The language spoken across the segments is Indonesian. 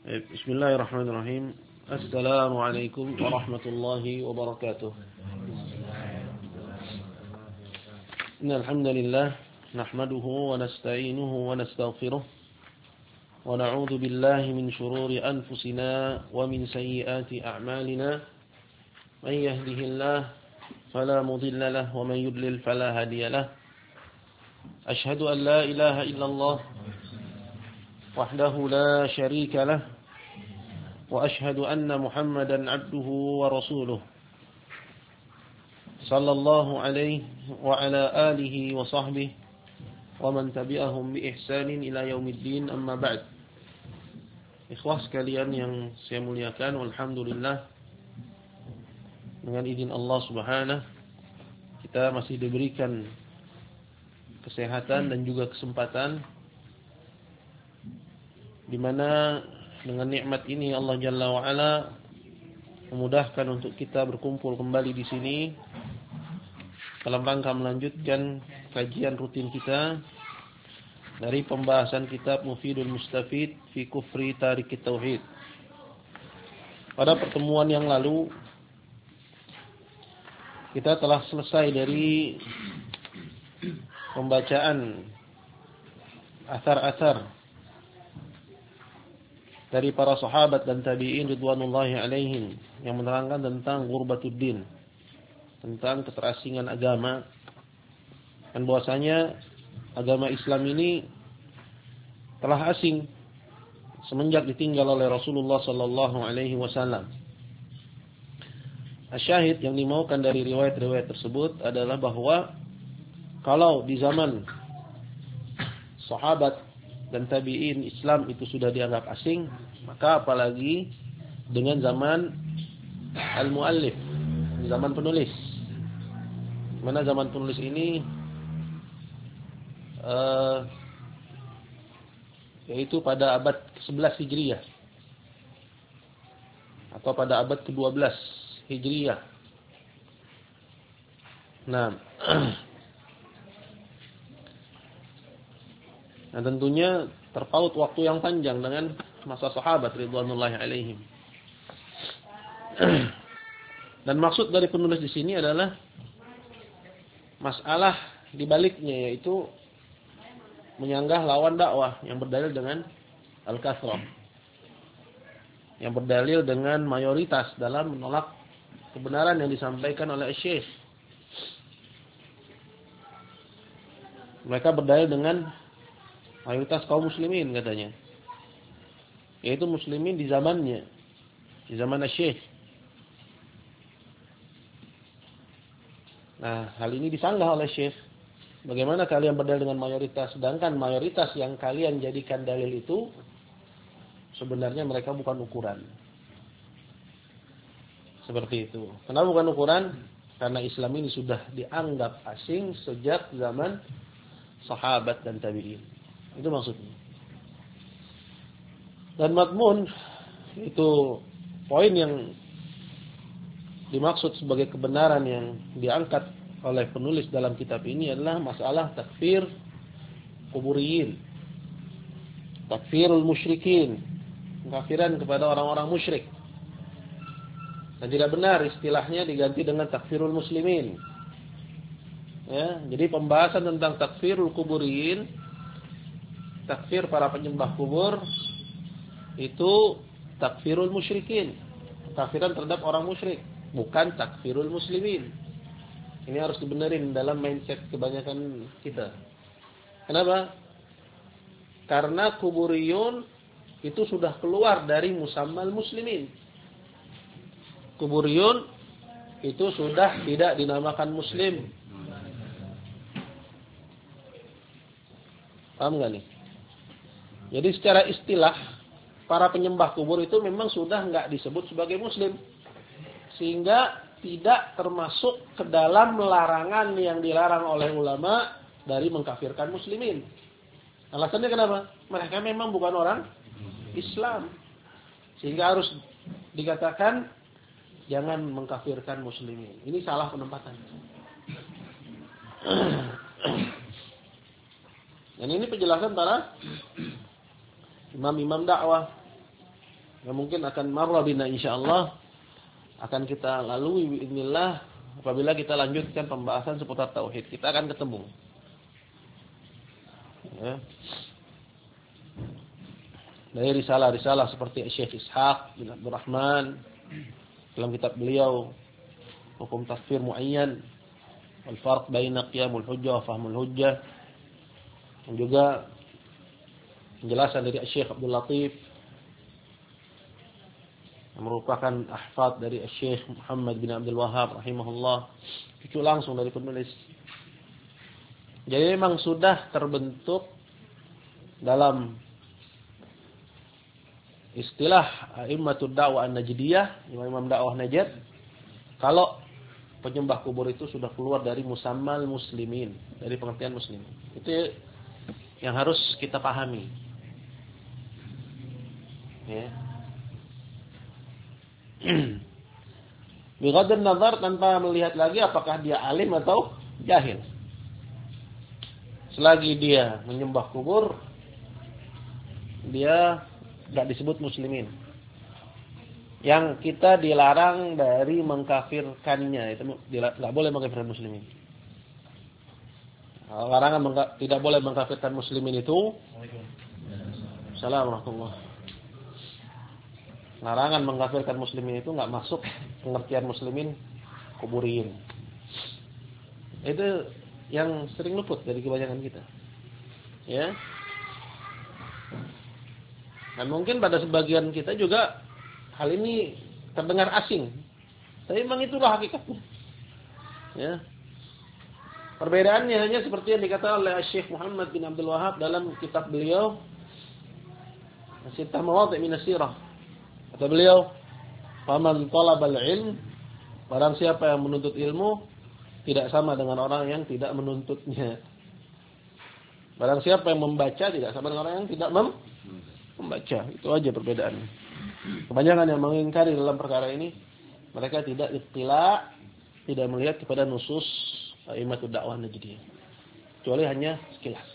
Bismillahirrahmanirrahim. Assalamualaikum warahmatullahi wabarakatuh. Innal hamdalillah nahmaduhu wa nasta'inuhu wa nastaghfiruh wa na'udzu billahi min shururi anfusina wa min sayyiati a'malina. Man yahdihillahu fala mudilla lahu wa man yudlil fala hadiya lahu. Ashhadu an la ilaha illallah wahdahu la syarika lahu wa ashhadu anna Muhammadan 'abduhu wa rasuluh. Sallallahu alaihi wa ala alihi wa sahbihi wa man tabi'ahum bi ihsanin ila yaumiddin, amma ba'd. Ikhwah sekalian yang saya muliakan, alhamdulillah dengan izin Allah Subhanahu kita masih diberikan kesehatan dan juga kesempatan di mana dengan nikmat ini Allah Jalla wa Ala memudahkan untuk kita berkumpul kembali di sini dalam rangka melanjutkan kajian rutin kita dari pembahasan kitab Mufidul Mustafid fi Kufri Tarikit Tauhid. Pada pertemuan yang lalu kita telah selesai dari pembacaan asar-asar dari para sahabat dan tabi'in ridwanullahi alaihim yang menerangkan tentang ghurbatud-din, tentang keterasingan agama, dan bahwasanya agama Islam ini telah asing semenjak ditinggal oleh Rasulullah sallallahu alaihi wasallam. Asyahid yang dimaukan dari riwayat-riwayat tersebut adalah bahwa kalau di zaman sahabat dan tabi'in Islam itu sudah dianggap asing, maka apalagi dengan zaman al-muallif, zaman penulis. Mana zaman penulis ini yaitu pada abad ke-11 Hijriah atau pada abad ke-12 Hijriah. Nah, nah tentunya terpaut waktu yang panjang dengan masa sahabat ridwanullahi alaihim. Dan maksud dari penulis di sini adalah masalah di baliknya, yaitu menyanggah lawan dakwah yang berdalil dengan al-kasrah, yang berdalil dengan mayoritas dalam menolak kebenaran yang disampaikan oleh Syekh. Mereka berdalil dengan mayoritas kaum muslimin katanya, yaitu muslimin di zamannya, di zaman Syekh. Nah, hal ini disanggah oleh Syekh. Bagaimana kalian berdalil dengan mayoritas, sedangkan mayoritas yang kalian jadikan dalil itu sebenarnya mereka bukan ukuran. Seperti itu. Kenapa bukan ukuran? Karena Islam ini sudah dianggap asing sejak zaman sahabat dan tabi'in. Itu maksudnya. Dan madmun itu poin yang dimaksud sebagai kebenaran yang diangkat oleh penulis dalam kitab ini adalah masalah takfir kuburiyin, takfirul musyrikin, pengkafiran kepada orang-orang musyrik. Dan tidak benar istilahnya diganti dengan takfirul muslimin. Ya, jadi pembahasan tentang takfirul kuburiyin, takfir para penyembah kubur, itu takfirul musyrikin, kafiran terhadap orang musyrik, bukan takfirul muslimin. Ini harus dibenerin dalam mindset kebanyakan kita. Kenapa? Karena kuburiyun itu sudah keluar dari musammal muslimin. Kuburiyun itu sudah tidak dinamakan muslim. Paham nggak nih? Jadi secara istilah para penyembah kubur itu memang sudah nggak disebut sebagai muslim, sehingga tidak termasuk ke dalam larangan yang dilarang oleh ulama dari mengkafirkan muslimin. Alasannya kenapa? Mereka memang bukan orang Islam, sehingga harus dikatakan jangan mengkafirkan muslimin. Ini salah penempatan. Dan ini penjelasan para imam-imam dakwah. yang mungkin akan marra bina insyaallah akan kita lalui biidznillah apabila kita lanjutkan pembahasan seputar tauhid. Kita akan ketemu. Ya. Dari risalah-risalah seperti Syekh Ishaq bin Abdul Rahman dalam kitab beliau Hukum Tafsir Muayyan wal Farq baina Qiyamul Hujjah wa Fahmul Hujjah, dan juga penjelasan dari Syekh Abdul Latif yang merupakan ahfad dari Syekh Muhammad bin Abdul Wahhab rahimahullah, cucu langsung dari penulis. Jadi memang sudah terbentuk dalam istilah a'immatud da'wah an-najdiyah, imam dakwah Najd, kalau penyembah kubur itu sudah keluar dari musammal muslimin, dari pengertian muslimin. Itu yang harus kita pahami. Ya. Bighaddun nazar, tanpa melihat lagi apakah dia alim atau jahil. Selagi dia menyembah kubur, dia tidak disebut muslimin. Yang kita dilarang dari mengkafirkannya, itu tidak boleh mengkafirkan muslimin. Larangan tidak boleh mengkafirkan muslimin itu. Assalamualaikum. Larangan mengkafirkan muslimin itu enggak masuk pengertian muslimin kuburin. Itu yang sering luput dari kebanyakan kita. Ya. Dan mungkin pada sebagian kita juga hal ini terdengar asing. Tapi memang itulah hakikatnya. Ya. Perbedaannya hanya seperti yang dikatakan oleh Syekh Muhammad bin Abdul Wahhab dalam kitab beliau Sittah Mawadhi' min as-Sirah. Kata beliau, "Faman talabal ilm", barang siapa yang menuntut ilmu tidak sama dengan orang yang tidak menuntutnya. Barang siapa yang membaca tidak sama dengan orang yang tidak membaca. Itu aja perbedaannya. Kebanyakan yang mengingkari dalam perkara ini, mereka tidak ittila', tidak melihat kepada nusus a'immatud dakwah najdiyah. Kecuali hanya sekilas.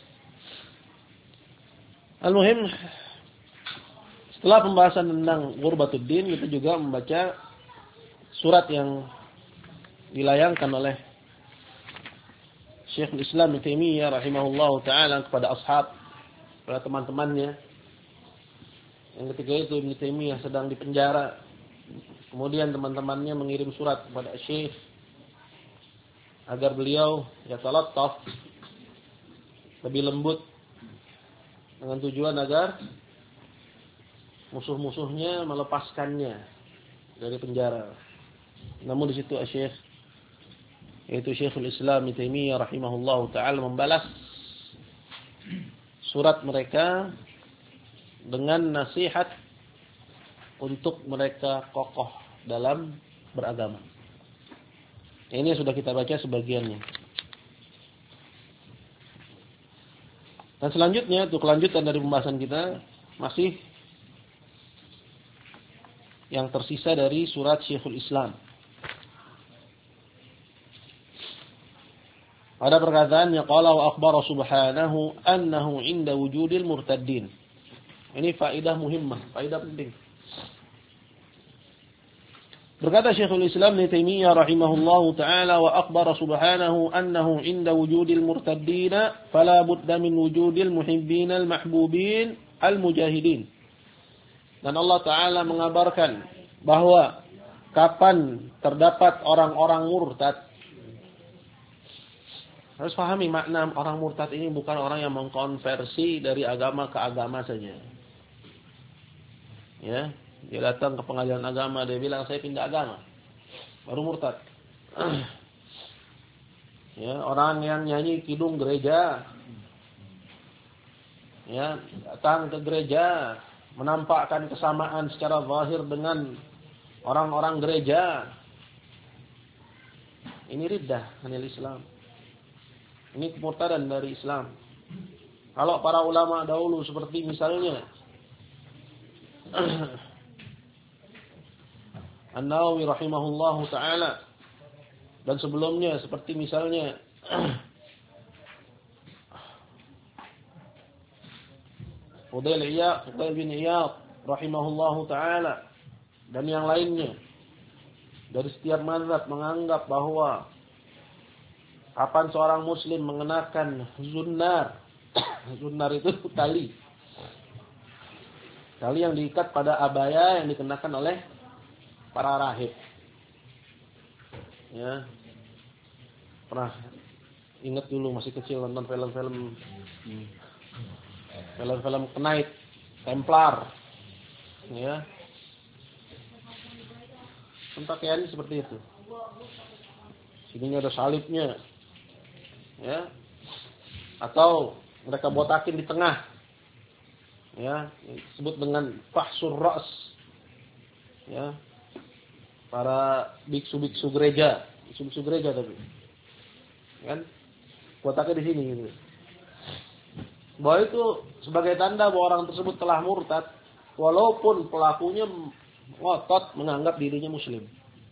Al-muhim, setelah pembahasan tentang Ghurbatuddin, kita juga membaca surat yang dilayangkan oleh Syekhul Islam Ibnu Taimiyah rahimahullahu taala kepada ashab, kepada teman-temannya. Yang ketika itu Ibnu Taimiyah sedang dipenjara. Kemudian teman-temannya mengirim surat kepada Syekh agar beliau yatalattaf, lebih lembut, dengan tujuan agar musuh-musuhnya melepaskannya dari penjara. Namun di situ Syekh, yaitu Syekhul Islam Ibnu Taimiyah rahimahullahu taala, membalas surat mereka dengan nasihat untuk mereka kokoh dalam beragama. Ini sudah kita baca sebagiannya. Dan selanjutnya, untuk kelanjutan dari pembahasan kita, masih yang tersisa dari surat Syekhul Islam. Ada perkataannya, qala wa akhbara subhanahu annahu inda wujudil murtaddin. Ini faedah muhimmah, faedah penting. Berkata Syekhul Islam Ibnu Taimiyah rahimahullahu taala, wa akhbara subhanahu annahu inda wujudil murtaddin fala budda min wujudil muhibbin al-mahbubin al-mujahidin. Dan Allah taala mengabarkan bahwa kapan terdapat orang-orang murtad. Harus pahami makna orang murtad ini bukan orang yang mengkonversi dari agama ke agama saja. Ya, dia datang ke pengadilan agama, dia bilang saya pindah agama, baru murtad. Ya, orang yang nyanyi kidung gereja, ya, datang ke gereja, menampakkan kesamaan secara zahir dengan orang-orang gereja, ini riddah anil Islam. Ini kemurtadan dari Islam. Kalau para ulama dahulu seperti misalnya An-Nawawi rahimahullahu taala, dan sebelumnya seperti misalnya Fudail bin Iyad rahimahullahu taala dan yang lainnya dari setiap mazhab menganggap bahwa kapan seorang muslim mengenakan zunnar. Zunnar itu tali yang diikat pada abaya yang dikenakan oleh para rahib. Ya. Pernah ingat dulu masih kecil nonton film-film Knight Templar. Ya. Pakaiannya seperti itu. Sininya ada salibnya. Ya. Atau mereka botakin di tengah. Ya, disebut dengan fahsur ra's. Ya. Para biksu-biksu gereja, tapi. Kan? Botaknya di sini gitu. Bahwa itu sebagai tanda bahwa orang tersebut telah murtad walaupun pelakunya ngotot menganggap dirinya muslim.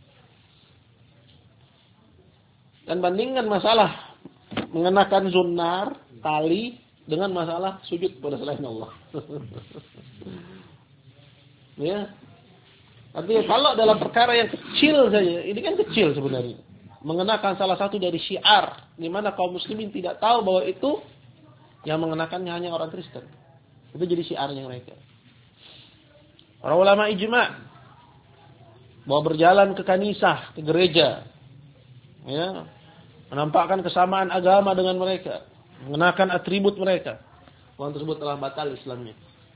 Dan bandingkan masalah mengenakan zunnar, tali dengan masalah sujud pada selain Allah. Ya. Artinya kalau dalam perkara yang kecil saja, ini kan kecil sebenarnya. Mengenakan salah satu dari syiar, di mana kaum muslimin tidak tahu bahwa itu yang mengenakannya hanya orang Kristen. Itu jadi syiarnya mereka. Para ulama ijma' bahwa berjalan ke kanisah, ke gereja, ya, menampakkan kesamaan agama dengan mereka, mengenakan atribut mereka, orang tersebut telah batal Islamnya.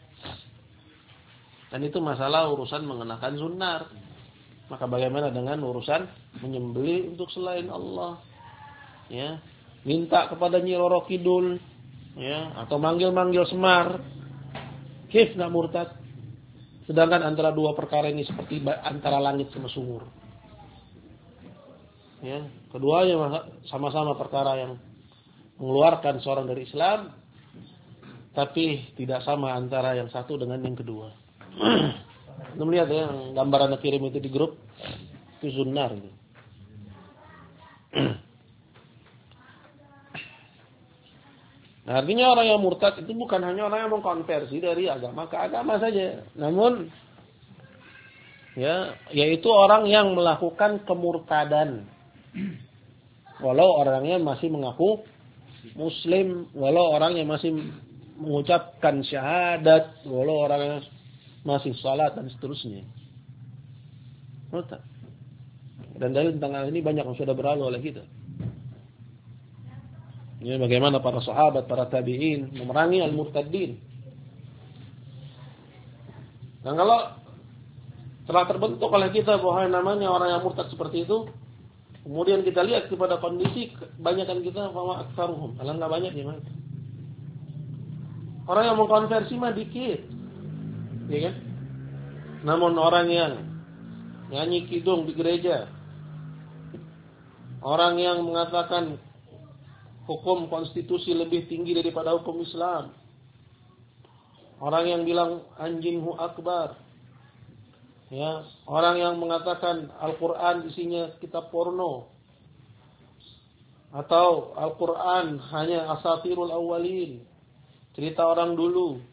Dan itu masalah urusan mengenakan zunnar. Maka bagaimana dengan urusan menyembelih untuk selain Allah? Ya, minta kepada Nyi Roro Kidul, ya, atau manggil-manggil Semar. Kif enggak murtad? Sedangkan antara dua perkara ini seperti antara langit sama sumur. Ya, keduanya sama-sama perkara yang mengeluarkan seorang dari Islam, tapi tidak sama antara yang satu dengan yang kedua. Anda melihat ya, gambar Anda kirim itu di grup, itu zunnar. Nah, artinya orang yang murtad itu bukan hanya orang yang mengkonversi dari agama ke agama saja, namun ya, yaitu orang yang melakukan kemurtadan. Walau orangnya masih mengaku muslim, walau orangnya masih mengucapkan syahadat, walau orangnya masih salat dan seterusnya. Murtad. Dan dalil tentang hal ini banyak yang sudah berlalu oleh kita. Ini bagaimana para sahabat, para tabi'in memerangi al-murtaddin. Dan kalau telah terbentuk oleh kita bahwa namanya orang yang murtad seperti itu, kemudian kita lihat kepada kondisi kebanyakan kita bahwa aktsaruhum, alangkah banyaknya mereka. Orang yang mengkonversi mah dikit. Ya kan? Namun orang yang nyanyi kidung di gereja, orang yang mengatakan hukum konstitusi lebih tinggi daripada hukum Islam, orang yang bilang anjinghu akbar, ya, orang yang mengatakan Al-Quran isinya kitab porno, atau Al-Quran hanya asatirul awwalin, cerita orang dulu,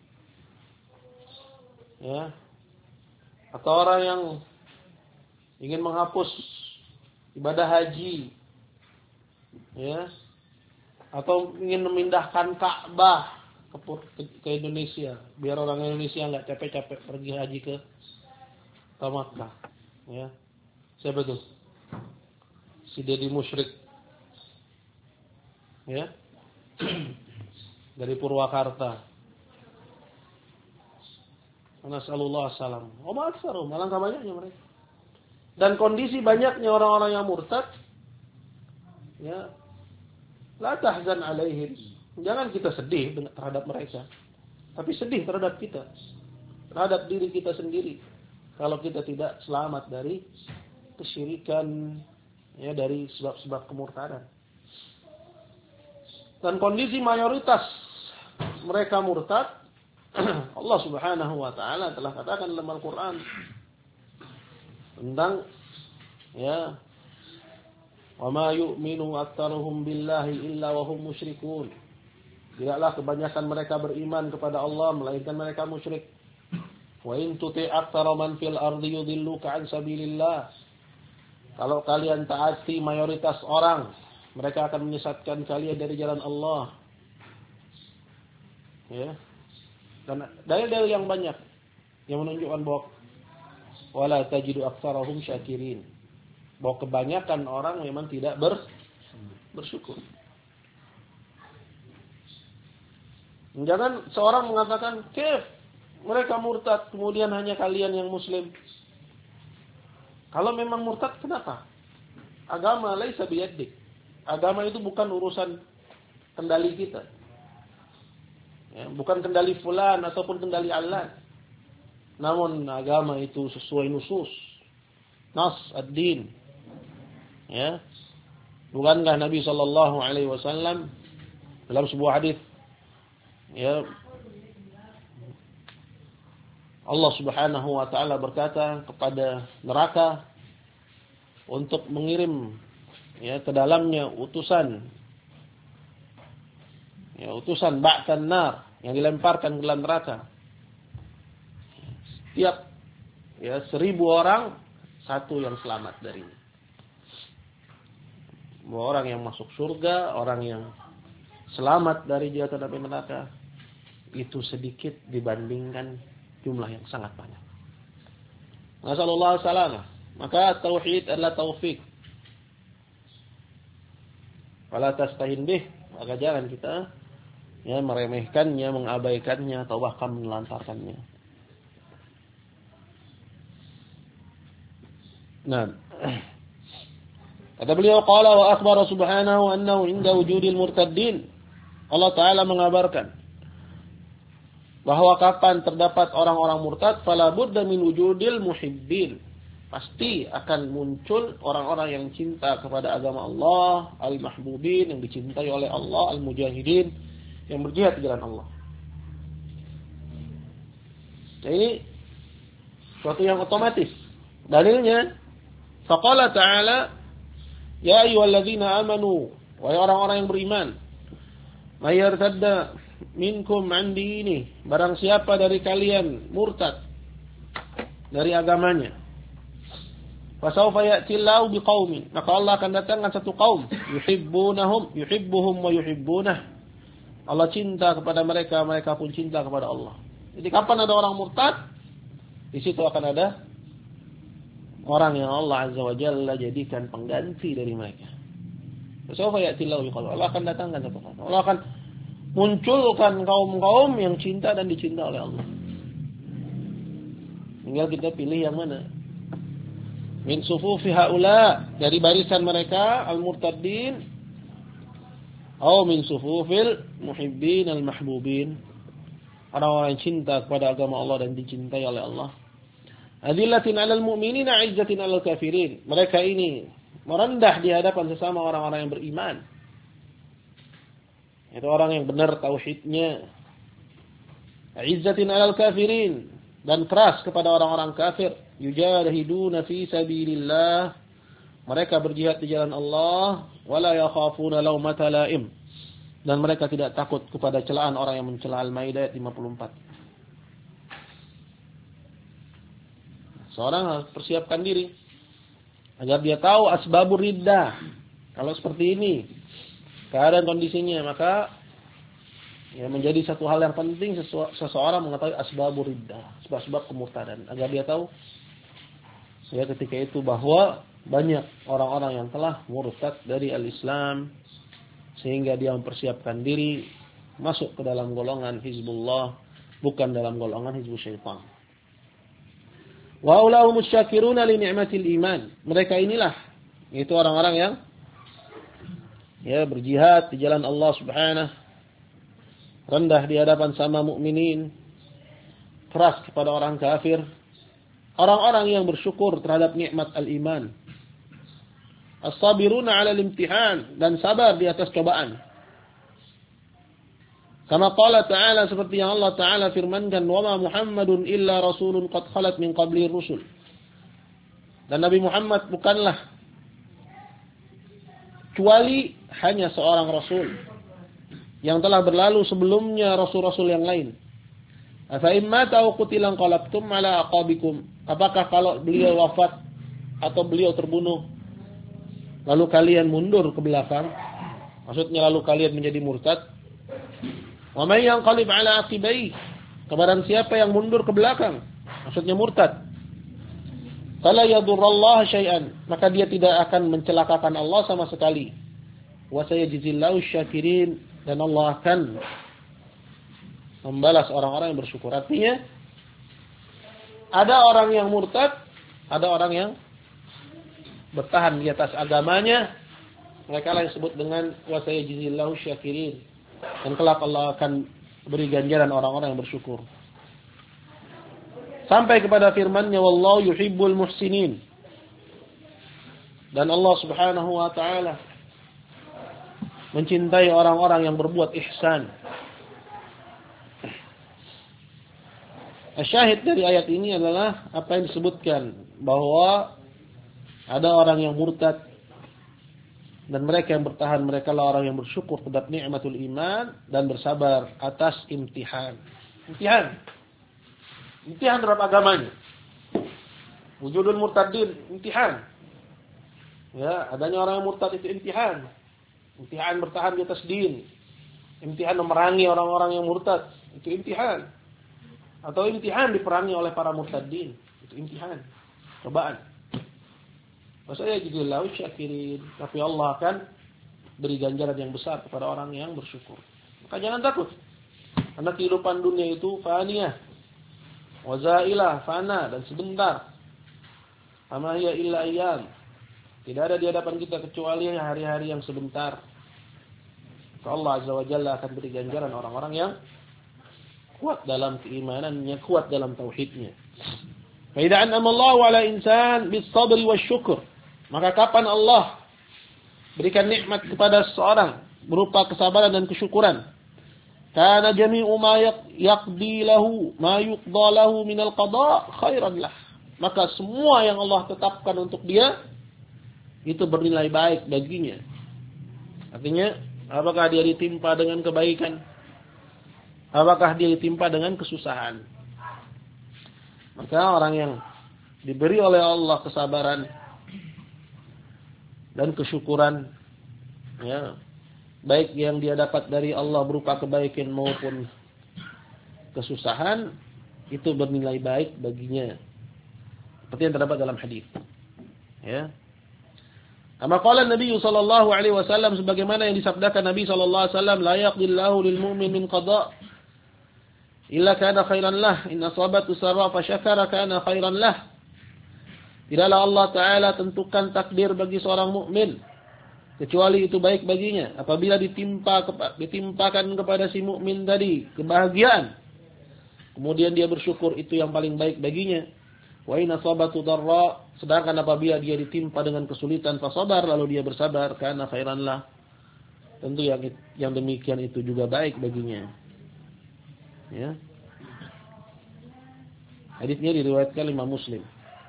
ya, atau orang yang ingin menghapus ibadah haji, ya, atau ingin memindahkan Ka'bah ke Indonesia, biar orang Indonesia nggak capek-capek pergi haji ke Makkah, ya. Siapa itu? Si Deddy Musyrik, ya, dari Purwakarta. Nasallallahu salam. Wa aktsaruhum, alangkah banyaknya mereka. Dan kondisi banyaknya orang-orang yang murtad, ya, la tahzan alaihim. Jangan kita sedih terhadap mereka, tapi sedih terhadap kita, terhadap diri kita sendiri. Kalau kita tidak selamat dari kesyirikan, ya, dari sebab-sebab kemurtadan. Dan kondisi mayoritas mereka murtad, Allah Subhanahu wa taala telah katakan dalam Al-Qur'an tentang, ya, wa ma yu'minu aktsaruhum billahi illa wa hum musyrikun. Tidaklah kebanyakan mereka beriman kepada Allah melainkan mereka musyrik. Wa in tuti' aktsara man fil ardi yudilluka an sabilillah. Kalau kalian taati mayoritas orang, mereka akan menyesatkan kalian dari jalan Allah. Ya. Dan dalil-dalil yang banyak yang menunjukkan bahwa wala tajidu aktsarahum syakirin. Bahwa kebanyakan orang memang tidak bersyukur. Jangan seorang mengatakan, "Kif, mereka murtad, kemudian hanya kalian yang muslim." Kalau memang murtad, kenapa? Agama laisa biyadik. Agama itu bukan urusan kendali kita. Ya, bukan kendali fulan ataupun kendali Allah. Namun agama itu sesuai nusus. Nas ad-din. Ya. Bukankah Nabi sallallahu alaihi wasallam dalam sebuah hadis, ya, Allah Subhanahu wa taala berkata kepada neraka untuk mengirim, ya, ke dalamnya utusan, ya, utusan ba'tan nar yang dilemparkan ke dalam neraka. Setiap, ya, 1000 orang, satu yang selamat darinya. Orang yang masuk surga, orang yang selamat dari jatuh api neraka, itu sedikit dibandingkan jumlah yang sangat banyak. Nasallallahu salamah. Maka tauhid adalah taufik. Fala tastahin bih, maka jangan kita, ya, meremehkannya, mengabaikannya atau bahkan menelantarkannya. Nah, kata beliau, qala wa akhbara subhanahu annahu inda wujudil murtaddin. Allah Ta'ala mengabarkan bahwa kapan terdapat orang-orang murtad, fala budda min wujudil muhibbin. Pasti akan muncul orang-orang yang cinta kepada agama Allah, al-mahbubin, yang dicintai oleh Allah, al-mujahidin, yang berjihad di jalan Allah. Nah, ini suatu yang otomatis. Dalilnya, faqala ta'ala, ya ayyuhalladzina amanu, wahai orang-orang yang beriman, may yartadda minkum an dini, barang siapa dari kalian murtad dari agamanya, fasawfa ya'tillahu biqaumin, maka Allah akan datangkan satu kaum, yuhibbuhum wa yuhibbunah. Allah cinta kepada mereka, mereka pun cinta kepada Allah. Jadi kapan ada orang murtad, di situ akan ada orang yang Allah Azza wa Jalla jadikan pengganti dari mereka. Fasawfa ya'tillahu biqaumin, Allah akan datangkan satu kaum. Allah akan munculkan kaum-kaum yang cinta dan dicinta oleh Allah. Tinggal kita pilih yang mana. Min sufufi haula, dari barisan mereka al-murtaddin, atau min sufufil muhibbin al-mahbubin, orang-orang yang cinta kepada agama Allah dan dicintai oleh Allah. Adillatin 'alal mu'minina 'izzatin 'alal kafirin. Mereka ini merendah di hadapan sesama orang-orang yang beriman. Itu orang yang benar tauhidnya. 'Izzatin 'alal kafirin, dan keras kepada orang-orang kafir. Yujahiduna fi sabilillah, mereka berjihad di jalan Allah. Wala yakhafuna laumata laim, dan mereka tidak takut kepada celaan orang yang mencela. Al-Maidah ayat 54. Seorang harus persiapkan diri agar dia tahu asbabur riddah. Kalau seperti ini keadaan kondisinya, maka ya menjadi satu hal yang penting seseorang mengetahui asbabur riddah, sebab-sebab kemurtadan, agar dia tahu, ya, ketika itu bahwa banyak orang-orang yang telah murtad dari al-Islam, sehingga dia mempersiapkan diri masuk ke dalam golongan Hizbullah, bukan dalam golongan Hizbus Syaitan. Wa ulahumus syakiruna li ni'matil iman. Mereka inilah, itu orang-orang yang, ya, berjihad di jalan Allah Subhanahu, rendah di hadapan sama mukminin, keras kepada orang kafir, orang-orang yang bersyukur terhadap nikmat al-iman. As-sabiruna 'ala al-imtihan, dan sabar di atas cobaan. Kama qala ta'ala, seperti yang Allah Ta'ala firmankan, wa ma Muhammadun illa rasulun qad khalat min qabli rusul. Dan Nabi Muhammad bukanlah kecuali hanya seorang rasul yang telah berlalu sebelumnya rasul-rasul yang lain. Afa imma aw qutilan qalabtum ala aqabikum. Apakah kalau beliau wafat atau beliau terbunuh lalu kalian mundur ke belakang? Maksudnya lalu kalian menjadi murtad? Wa may yanqalib ala aqibai. Kebarang siapa yang mundur ke belakang, maksudnya murtad. Fala yadurrallaha syai'an, maka dia tidak akan mencelakakan Allah sama sekali. Wa sayajzillahu syakirin, dan Allah akan membalas orang-orang yang bersyukur. Artinya ada orang yang murtad, ada orang yang bertahan di atas agamanya. Mereka lah yang disebut dengan wa sayajzillahu syakirin. Dan kelak Allah akan beri ganjaran orang-orang yang bersyukur. Sampai kepada firman-Nya, wallahu yuhibbul muhsinin. Dan Allah Subhanahu wa taala mencintai orang-orang yang berbuat ihsan. Syahid dari ayat ini adalah apa yang disebutkan, bahwa ada orang yang murtad dan mereka yang bertahan, mereka lah orang yang bersyukur terhadap nikmatul iman dan bersabar atas imtihan. Imtihan terhadap agamanya. Wujudul murtadin, imtihan. Ya, adanya orang yang murtad itu imtihan. Imtihan bertahan di atas din. Imtihan memerangi orang-orang yang murtad, itu imtihan. Atau imtihan diperangi oleh para murtadin, itu imtihan, cobaan. Maksudnya jadilah syakirin, tapi Allah akan beri ganjaran yang besar kepada orang yang bersyukur. Maka jangan takut. Karena kehidupan dunia itu faniyah, wazailah, fana dan sebentar. Ama hiya illa ayyam. Tidak ada di hadapan kita kecuali hari-hari yang sebentar. Maka Allah Azza wa Jalla akan beri ganjaran orang-orang yang kuat dalam keimanannya, kuat dalam tauhidnya. Fa idza an'ama Allahu 'ala insan bis-sabri wasyukr. Maka kapan Allah berikan nikmat kepada seseorang berupa kesabaran dan kesyukuran, kana jami'u ma yaqdi lahu ma yuqda lahu min al-qada khairan lah. Maka semua yang Allah tetapkan untuk dia itu bernilai baik baginya. Artinya, apakah dia ditimpa dengan kebaikan? Apakah dia ditimpa dengan kesusahan? Maka orang yang diberi oleh Allah kesabaran dan kesyukuran, ya, baik yang dia dapat dari Allah berupa kebaikan maupun kesusahan, itu bernilai baik baginya. Seperti yang terdapat dalam hadis. Ya. Kama qala Nabi sallallahu alaihi wasallam, sebagaimana yang disabdakan Nabi sallallahu alaihi wasallam, la yaqdillahu lil mu'min min qada illa kana khairan lah, in asabatu sarra fa syakara kana khairan lah. Tidaklah Allah Ta'ala tentukan takdir bagi seorang mukmin kecuali itu baik baginya. Apabila ditimpakan kepada si mukmin tadi kebahagiaan, kemudian dia bersyukur, itu yang paling baik baginya. Wa in asabatu darra, sedangkan apabila dia ditimpa dengan kesulitan, fa sabar, lalu dia bersabar, kana khairan lah, tentu yang demikian itu juga baik baginya. Ya. Hadisnya diriwayatkan Imam Muslim.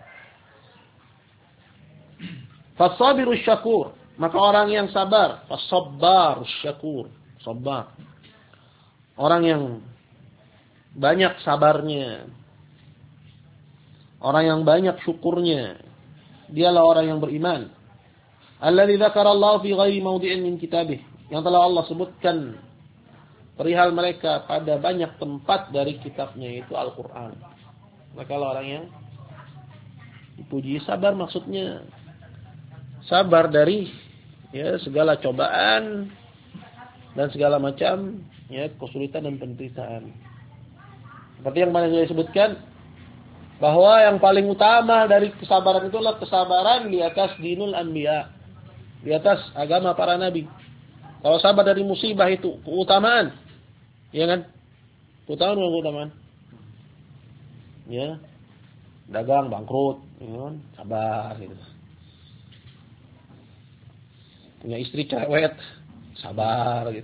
Fasabiru syakur, maka orang yang sabar, fasabbar syakur, sabar. Orang yang banyak sabarnya, orang yang banyak syukurnya, dialah orang yang beriman. Alladzi dzakarallahu fi ghairi mawdi'in min kitabih, yang telah Allah sebutkan perihal mereka pada banyak tempat dari kitabnya, itu Al-Qur'an. Maka orang yang dipuji sabar, maksudnya sabar dari segala cobaan dan segala macam kesulitan dan penderitaan. Seperti yang mana saya sebutkan, bahwa yang paling utama dari kesabaran itu adalah kesabaran di atas dinul anbiya, di atas agama para nabi. Kalau sabar dari musibah itu keutamaan, ya kan? Keutamaan. Ya, dagang bangkrut, ya kan? Sabar gitu. Punya istri cerewet, sabar gitu.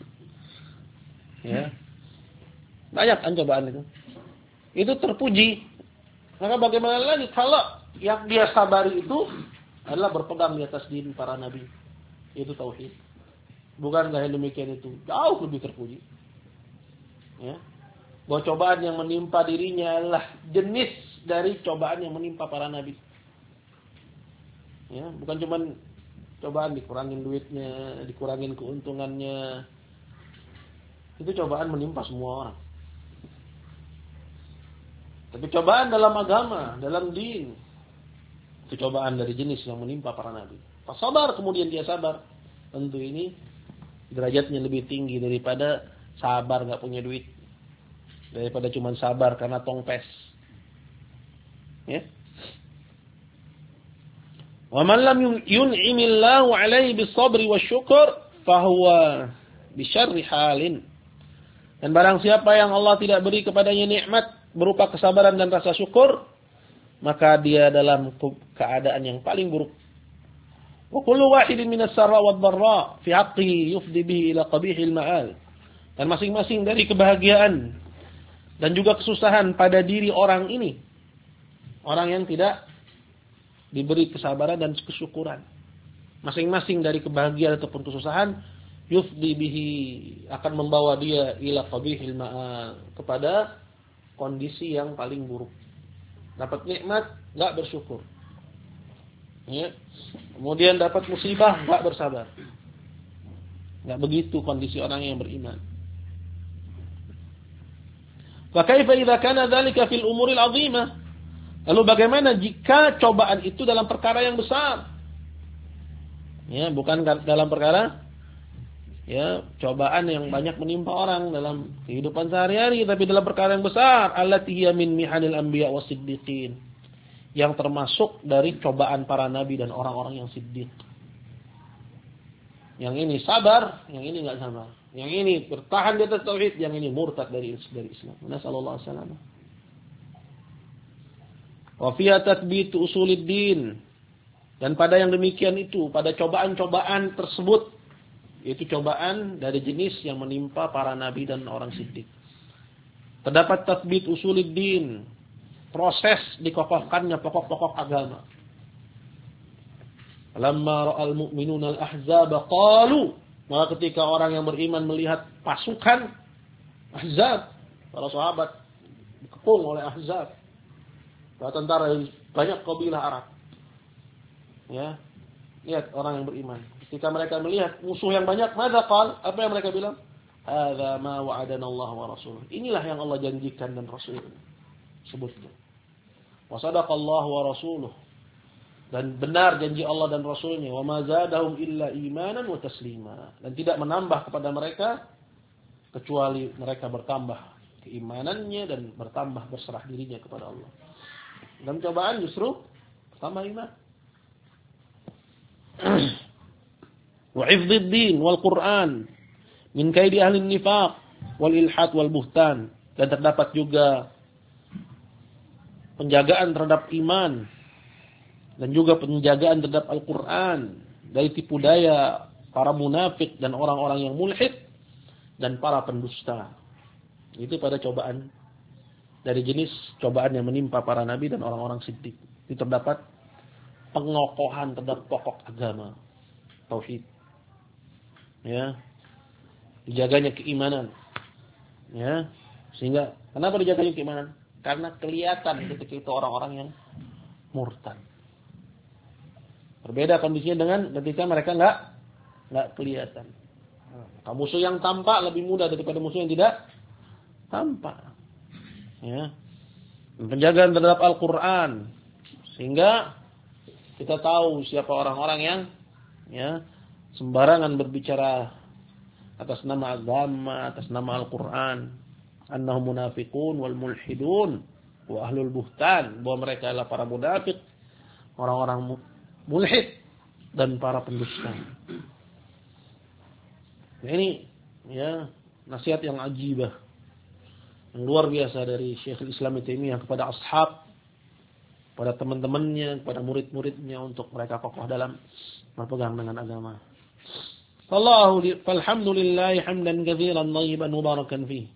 Ya. Banyak cobaan itu. Itu terpuji. Maka bagaimana lagi kalau yang dia sabari itu adalah berpegang di atas din para nabi. Itu tauhid. Bukankah yang demikian itu jauh lebih terpuji? Ya. bahwa cobaan yang menimpa dirinya adalah jenis dari cobaan yang menimpa para nabi. Ya, bukan cuma cobaan dikurangin duitnya, dikurangin keuntungannya. Itu cobaan menimpa semua orang. Tapi cobaan dalam agama, dalam din, itu cobaan dari jenis yang menimpa para nabi. Pas sabar, kemudian dia sabar. Tentu ini derajatnya lebih tinggi daripada sabar gak punya duit. Daripada cuma sabar karena tongpes. Ya. Wa man lam yun'imillahu 'alaihi bis-sabri wasyukur fahuwa bi syarri halin. Dan barang siapa yang Allah tidak beri kepadanya nikmat berupa kesabaran dan rasa syukur, maka dia dalam keadaan yang paling buruk. Wa kullu wahidin minas sarra wad-dharra fi haqqihi yufdi bihi ila qabihil ma'al. Dan masing-masing dari kebahagiaan dan juga kesusahan pada diri orang ini, orang yang tidak diberi kesabaran dan kesyukuran, masing-masing dari kebahagiaan ataupun kesusahan, yufdi bihi, akan membawa dia ila qabihil ma'al, kepada kondisi yang paling buruk. Dapat nikmat, enggak bersyukur. Ya. Kemudian dapat musibah, enggak bersabar. Enggak begitu kondisi orang yang beriman. Wa kaifa idza kana dzalika fil umuril 'azimah? Lalu bagaimana jika cobaan itu dalam perkara yang besar? Ya, bukan dalam perkara ya cobaan yang banyak menimpa orang dalam kehidupan sehari-hari, tapi dalam perkara yang besar, allati hiya min mihanil anbiya wasiddiqin, yang termasuk dari cobaan para nabi dan orang-orang yang siddiq. Yang ini sabar, yang ini enggak sabar. Yang ini bertahan di atas tauhid, yang ini murtad dari Islam. Nasallallahu alaihi wasallam. Wa fiha tathbit usuluddin. Dan pada yang demikian itu, pada cobaan-cobaan tersebut, yaitu cobaan dari jenis yang menimpa para nabi dan orang siddiq, terdapat tathbit usuluddin, proses dikokohkannya pokok-pokok agama. Lamma ra'al mu'minuna al-ahzaba qalu, maka ketika orang yang beriman melihat pasukan Ahzab, para sahabat dikepung oleh Ahzab, para tentara banyak kabilah Arab. Ya, lihat orang yang beriman. Ketika mereka melihat musuh yang banyak, madza qal? Apa yang mereka bilang? Hadza ma wa'adana Allah wa rasuluh. Inilah yang Allah janjikan dan Rasul sebutkan. Wa sadaqallahu wa rasuluh. Dan benar janji Allah dan Rasulnya. Wa ma zadahum illa imanan wa taslima. Dan tidak menambah kepada mereka kecuali mereka bertambah keimanannya dan bertambah berserah dirinya kepada Allah. Dan cobaan justru bertambah iman. Wa hifdzid din wal Qur'an min kaidi ahli nifaq wal ilhad wal buhtan. Dan terdapat juga penjagaan terhadap iman dan juga penjagaan terhadap Al-Quran dari tipu daya para munafik dan orang-orang yang mulhid dan para pendusta. Itu pada cobaan dari jenis cobaan yang menimpa para nabi dan orang-orang siddiq. Itu terdapat pengokohan terhadap pokok agama, tauhid. Ya. Dijaganya keimanan. Ya. Sehingga kenapa dijaganya keimanan? Karena kelihatan ketika itu orang-orang yang murtad. Berbeda kondisinya dengan ketika mereka enggak kelihatan. Musuh yang tampak lebih mudah daripada musuh yang tidak tampak. Ya. Penjagaan terhadap Al-Qur'an sehingga kita tahu siapa orang-orang yang ya sembarangan berbicara atas nama agama, atas nama Al-Qur'an, annahum munafiqun wal mulhidun wa ahlul buhtan, bahwa mereka adalah para munafik, orang-orang mulhid dan para pendusta. Nah, ini ya nasihat yang ajibah, yang luar biasa dari Syekhul Islam Ibnu Taimiyah kepada ashab, pada teman-temannya, kepada murid-muridnya untuk mereka kokoh dalam berpegang dengan agama. Alhamdulillah hamdan katsiran thayyiban mubarakan fihi.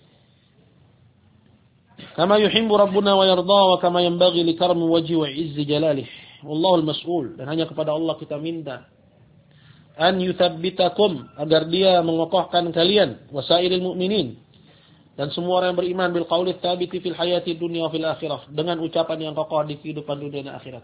Kama yuhibbu rabbuna wa yarda wa kama yanbaghi li karmi wajhi wa izzi jalalih. Wallahul mas'ul. Dan hanya kepada Allah kita minta an yuthabbitakum, agar dia mengokohkan kalian, wasairil mu'minin, Dan semua orang yang beriman bil qauli tsabiti fil hayati dunya wa fil akhirah, dengan ucapan yang kokoh di kehidupan dunia dan akhirat.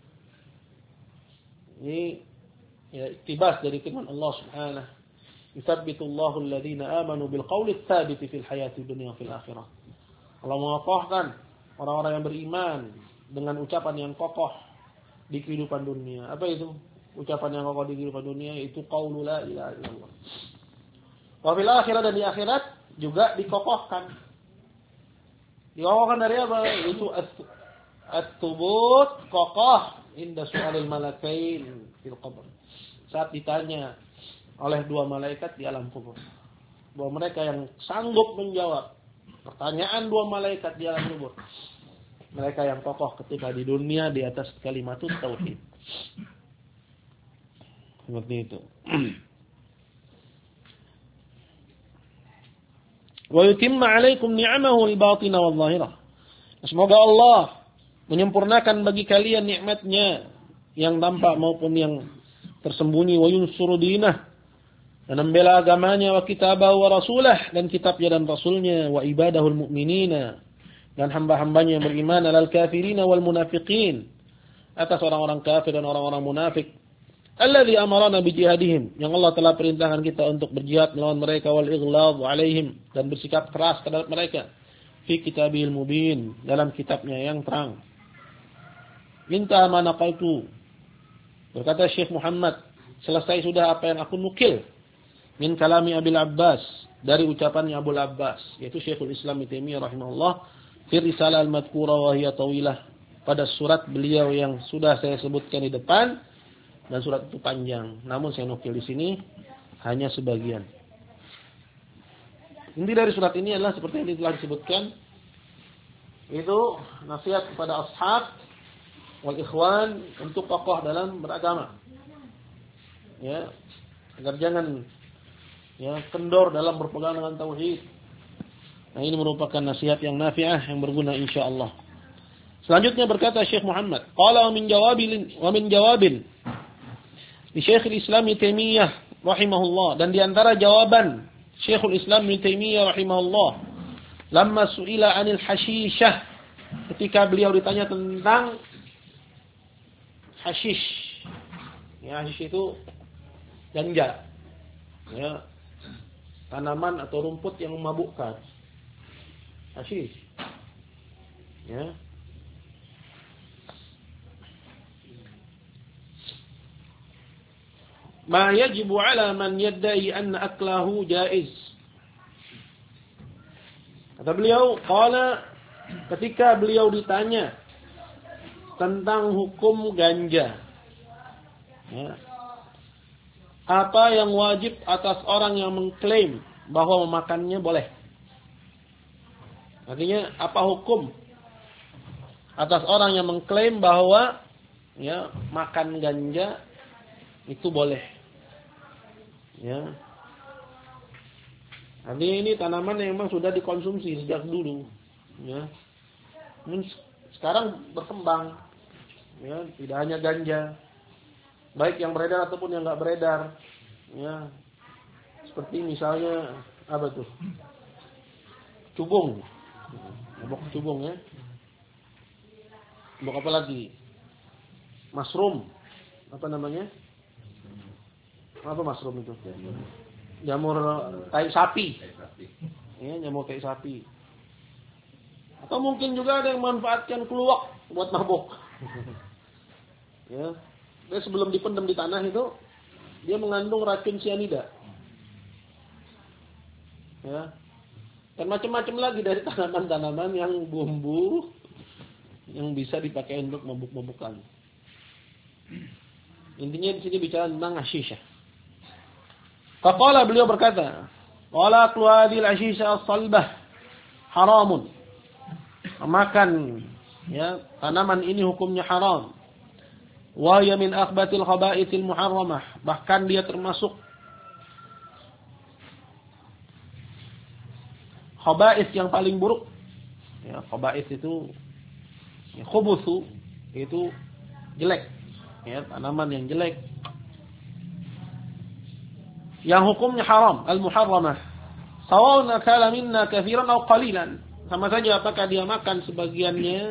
Ini ya iktibas dari firman Allah Subhanahu, "Yutsabbitullahu alladziina aamanu bil qauli tsabiti fil hayati dunya wa fil akhirah." Allah mengokohkan orang-orang yang beriman dengan ucapan yang kokoh di kehidupan dunia. Apa itu? Ucapan yang kokoh di kehidupan dunia itu qaulu la ilaha illallah. Wa fil akhirah, dan di akhirat juga dikokohkan. Dikokohkan dari apa? Itu at-thubut, kokoh inda su'alil malakain fil qabr. Saat ditanya oleh dua malaikat di alam kubur. Bahwa mereka yang sanggup menjawab pertanyaan dua malaikat di alam kubur. Mereka yang kokoh ketika di dunia di atas kalimat tauhid. Seperti itu. Wa yutimma 'alaikum ni'amahu al-batinah wal-zahirah. Semoga Allah menyempurnakan bagi kalian nikmatnya yang nampak maupun yang tersembunyi, wa yunsuru dinah, dan membela agamanya, wa kitabahu wa rasulah, dan kitabnya dan rasulnya, wa ibadahul mu'minina, dan hamba-hambanya yang beriman, alal kafirina wal munafiqin, atas orang-orang kafir dan orang-orang munafik. Alladzi amarana bi jihadihim, yang Allah telah perintahkan kita untuk berjihad melawan mereka, wal ighlad alaihim, dan bersikap keras terhadap mereka, fi kitabil mubin, dalam kitabnya yang terang. Minta mana qaltu, berkata Syekh Muhammad, selesai sudah apa yang aku nukil min kalami Abil Abbas, dari ucapannya Abul Abbas, yaitu Syekhul Islam Ibnu Taimiyah rahimahullah, fi risalah al-madhkura wa hiya tawilah, pada surat beliau yang sudah saya sebutkan di depan. Dan surat itu panjang, namun saya nukil di sini hanya sebagian. Inti dari surat ini adalah seperti yang telah disebutkan, itu nasihat kepada ashab wal ikhwan untuk kokoh dalam beragama. Ya, agar jangan kendor dalam berpegang dengan tauhid. Nah, ini merupakan nasihat yang nafi'ah, yang berguna insyaallah. Selanjutnya berkata Syekh Muhammad, qala wa min jawabin di Syekhul Islam Ibnu Taimiyah rahimahullah, dan di antara jawaban Syekhul Islam Ibnu Taimiyah rahimahullah, lamma su'ila 'anil hasyishah, ketika beliau ditanya tentang hasyish. Ya, hasyish itu ganja. Ya, tanaman atau rumput yang memabukkan. Hasyish. Ya. Ma yajibu ala man yadda'i anna aklahu jaiz. Kata beliau, qala, ketika beliau ditanya tentang hukum ganja, ya, apa yang wajib atas orang yang mengklaim bahwa memakannya boleh? Artinya, apa hukum atas orang yang mengklaim bahwa makan ganja itu boleh? Ya. Artinya ini tanaman yang memang sudah dikonsumsi sejak dulu. Ya. Sekarang berkembang. Ya, tidak hanya ganja, baik yang beredar ataupun yang enggak beredar. Ya. Seperti misalnya apa tuh? Cubung. Bok cubung ya. Bok apa lagi? Mushroom. Apa namanya? Apa mushroom itu? Jamur tai sapi. Ya, jamur tai sapi. Atau mungkin juga ada yang memanfaatkan keluak buat mabuk. Ya. Dia sebelum dipendam di tanah itu, dia mengandung racun cyanida. Ya. Dan macam-macam lagi dari tanaman-tanaman yang bumbu yang bisa dipakai untuk mabuk-mabukan. Intinya di sini bicara tentang hasyish. Faqala, beliau berkata, qala aqwadil hasyish as-salbah haramun. Makan tanaman ini hukumnya haram. Wa hiya min akhbathil khaba'ithil muharramah, bahkan dia termasuk khaba'ith yang paling buruk. Ya, khaba'ith itu khubuthu, itu jelek. Ya, tanaman yang jelek. Yang hukumnya haram, al-muharramah. Sawa'un akala minna katsiran aw qalilan. Sama saja apakah dia makan sebagiannya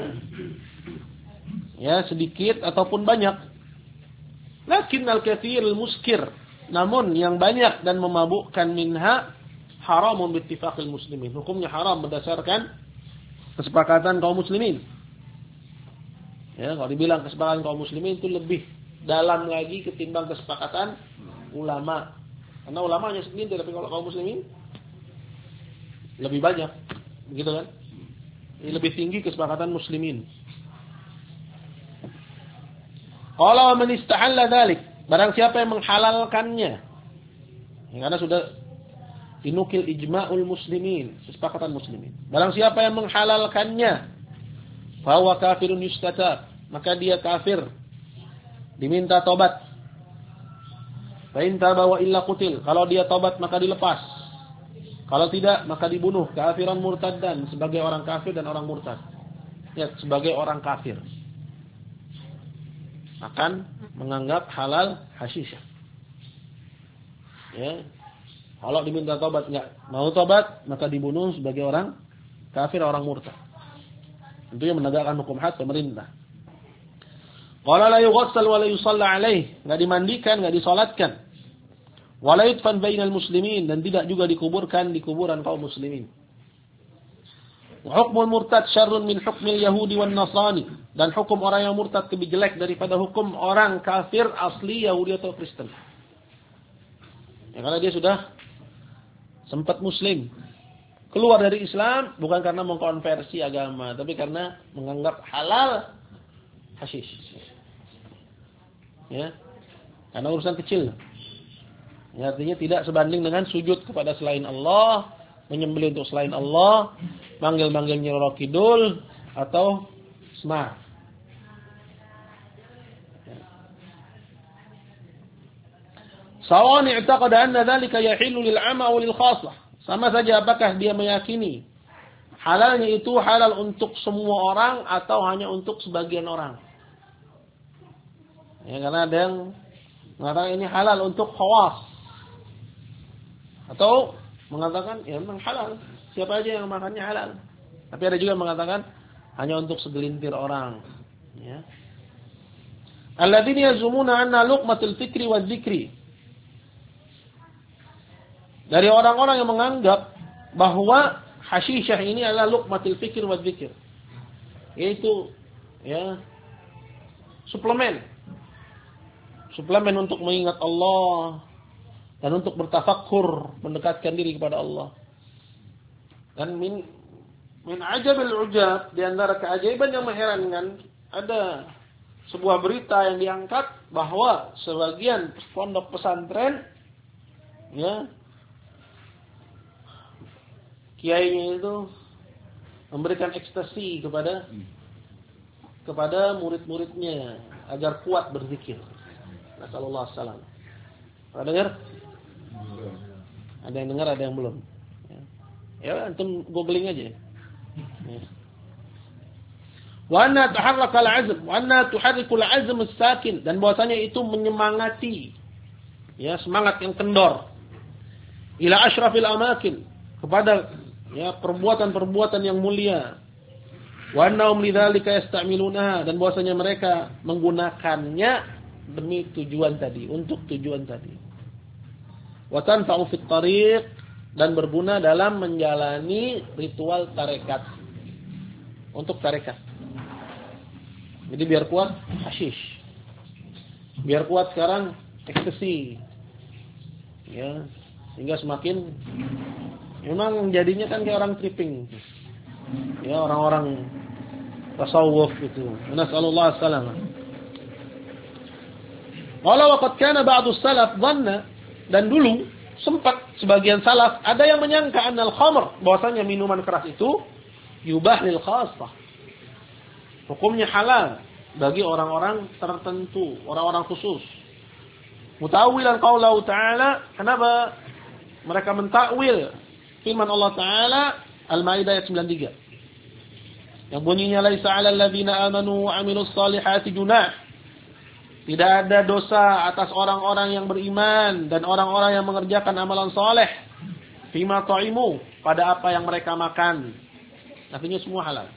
ya sedikit ataupun banyak. Lakinnal katsirul muskir. Namun yang banyak dan memabukkan minha haramun bittifaqil muslimin. Hukumnya haram berdasarkan kesepakatan kaum muslimin. Ya, kalau dibilang kesepakatan kaum muslimin itu lebih dalam lagi ketimbang kesepakatan ulama. Karena ulama hanya segelintir, tapi kalau kaum muslimin lebih banyak. Begitu kan? Ini lebih tinggi kesepakatan muslimin. Qala man istahalla dzalik, barang siapa yang menghalalkannya. Ya, karena sudah dinukil ijma'ul muslimin, kesepakatan muslimin. Barang siapa yang menghalalkannya, fa huwa kafirun yustatab, maka dia kafir. Diminta tobat. Fa in taba wa illa qutil, kalau dia tobat maka dilepas. Kalau tidak maka dibunuh, kafiran murtaddan, sebagai orang kafir dan orang murtad. Ya, sebagai orang kafir. Akan menganggap halal hasyish. Ya. Kalau diminta tobat enggak mau tobat, maka dibunuh sebagai orang kafir, orang murtad. Tentunya menegakkan hukum had pemerintah. Qala la yughassal wa la yusalla alaih, enggak dimandikan, enggak disalatkan. Wa la yudfan bainal muslimin, dan tidak juga dikuburkan di kuburan kaum muslimin. Hukmul murtad syarrun min hukmil yahudi wan nasrani, dan hukum orang yang murtad lebih jelek daripada hukum orang kafir asli Yahudi atau Kristen. Ya, karena dia sudah sempat muslim, keluar dari Islam bukan karena mengkonversi agama, tapi karena menganggap halal hasyish. Ya. Karena urusan kecil. Ya, artinya tidak sebanding dengan sujud kepada selain Allah, menyembelih untuk selain Allah, manggil-manggil Nyi Roro Kidul atau Semar. Sawan i'taqada anna dzalika yahillu lil 'amma wa lil khassah. Sama saja apakah dia meyakini halalnya itu halal untuk semua orang atau hanya untuk sebagian orang. Ya, karena ada yang mengatakan ini halal untuk khawas. Atau mengatakan ya memang halal, siapa aja yang makannya halal. Tapi ada juga yang mengatakan hanya untuk segelintir orang, ya. Alladzina yazumuna anna luqmatul fikri wa dzikri. Dari orang-orang yang menganggap bahwa hasyishah ini adalah luqmatul fikri wa dzikr. Yaitu ya suplemen untuk mengingat Allah dan untuk bertafakkur, mendekatkan diri kepada Allah. Dan min ajabil ujab, di antara keajaiban yang mengherankan, ada sebuah berita yang diangkat bahwa sebagian pondok pesantren, ya, kiainya itu memberikan ekstasi kepada murid-muridnya agar kuat berzikir. Nasallallahu alaihi wasallam. Pernah dengar? Ada yang dengar, ada yang belum. Ya, antum googling aja. Ya. Wa anna taharraka al-'azm, wa anna tuharriku al-'azm as-sakin, dan bahwasanya itu menyemangati ya semangat yang kendor ila asyrafil amakin, kepada ya perbuatan-perbuatan yang mulia. Wa annahum lidzalika yasta'miluna, dan bahwasanya mereka menggunakannya demi tujuan tadi, untuk tujuan tadi. Wa tanfa'u fit tariq, dan berguna dalam menjalani ritual tarekat. Untuk tarekat. Jadi biar kuat hasyish. Biar kuat sekarang ekstasi. Ya, sehingga semakin memang jadinya kan kayak orang tripping. Ya, orang-orang tasawuf itu. Nasallallahu alaihi wasallam. Walau waqad kana ba'du salaf dhanna, dan dulu sempat sebagian salaf ada yang menyangka annal khamr, bahwasanya minuman keras itu yubah lil khassah. Hukumnya halal bagi orang-orang tertentu, orang-orang khusus. Muta'awilan qaulahu ta'ala, kenapa mereka mentakwil firman Allah Ta'ala Al-Maidah ayat 93. Yang bunyinya laisa 'alal ladzina amanu wa 'amilus shalihati junah. Tidak ada dosa atas orang-orang yang beriman dan orang-orang yang mengerjakan amalan soleh. fima ta'imu, pada apa yang mereka makan. Artinya semua halal.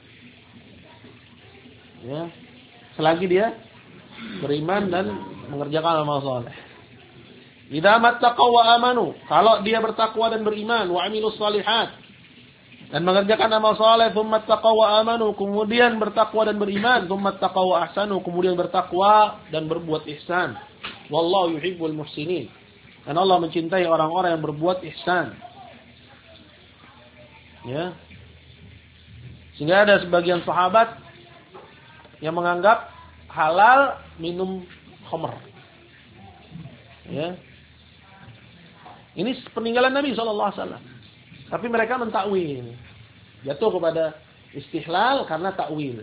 Ya. Selagi dia beriman dan mengerjakan amal saleh. Idza mattaqaw wa amanu, kalau dia bertakwa dan beriman, wa amilus shalihat, dan mengerjakan amal saleh, tsumma taqaw wa amanu, kemudian bertakwa dan beriman, tsumma taqaw wa ahsanu, kemudian bertakwa dan berbuat ihsan. Wallahu yuhibbul muhsinin. Dan Allah mencintai orang-orang yang berbuat ihsan. Ya. Sehingga ada sebagian sahabat yang menganggap halal minum khamr. Ya. Ini peninggalan Nabi SAW. Tapi mereka mentakwil. Jatuh kepada istihlal karena takwil.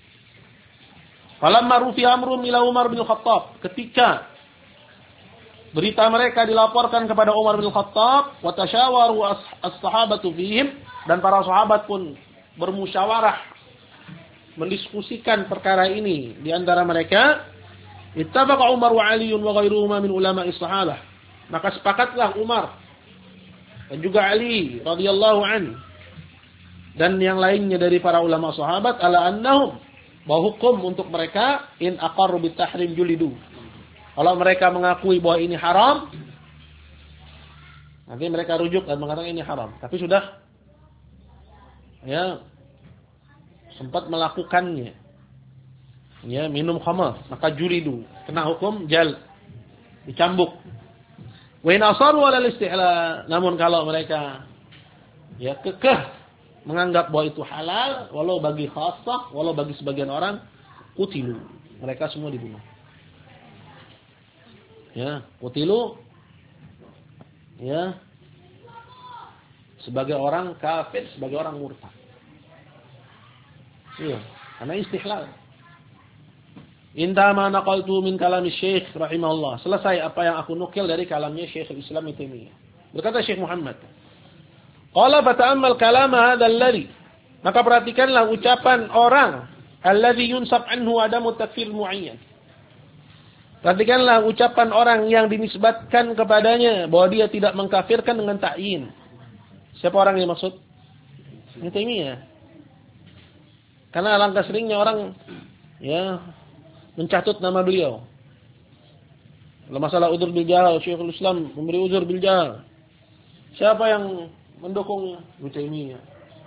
Falamma rufi amrum ila Umar bin Khattab. Ketika berita mereka dilaporkan kepada Umar bin Khattab, wa tasyawaru as-sahabatu fihim, dan para sahabat pun bermusyawarah mendiskusikan perkara ini di antara mereka, ittafaqa Umar wa Ali wa ghairuhuma min ulama'is sahabah. Maka sepakatlah Umar dan juga Ali radhiyallahu an dan yang lainnya dari para ulama sahabat ala annahum, bahwa hukum untuk mereka in aqarru bit tahrim julidu. Kalau mereka mengakui bahwa ini haram, nanti mereka rujuk dan mengatakan ini haram, tapi sudah ya sempat melakukannya. Ya, minum khamar, maka julidu, kena hukum jal, dicambuk. Wa in asaru ala istihla, namun kalau mereka ya kekeh menganggap bahwa itu halal, walau bagi khassah, walau bagi sebagian orang, qutilu, mereka semua dibunuh. Ya, qutilu ya sebagai orang kafir, sebagai orang murtad. Iya, karena istihlal. Inta ma naqaltu min kalam Syekh rahimahullah. Selesai apa yang aku nukil dari kalamnya Syekh Islam Ibnu Taimiyah. Berkata Syekh Muhammad, qala fata'ammal kalam hadzal ladzi. Maka perhatikanlah ucapan orang alladzi yunsab anhu adamu takfir muayyan. Perhatikanlah ucapan orang yang dinisbatkan kepadanya bahwa dia tidak mengkafirkan dengan ta'yin. Siapa orang yang maksud? Ibnu Taimiyah. Karena alangkah seringnya orang ya mencatut nama beliau. Kalau masalah udzur bil jahal, Syekhul Islam memberi udzur bil jahal. Siapa yang mendukungnya? Ibnu Taimiyah.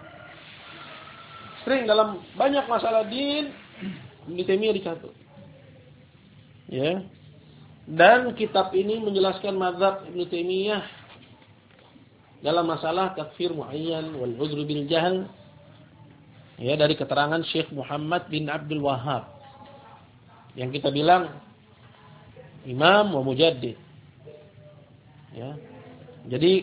Sering dalam banyak masalah din, Ibnu Taimiyah dicatut. Ya. Dan kitab ini menjelaskan mazhab Ibnu Taimiyah dalam masalah takfir muayyan wal udzur bil jahal. Ya, dari keterangan Syekh Muhammad bin Abdul Wahhab yang kita bilang imam wa mujaddid. Ya. Jadi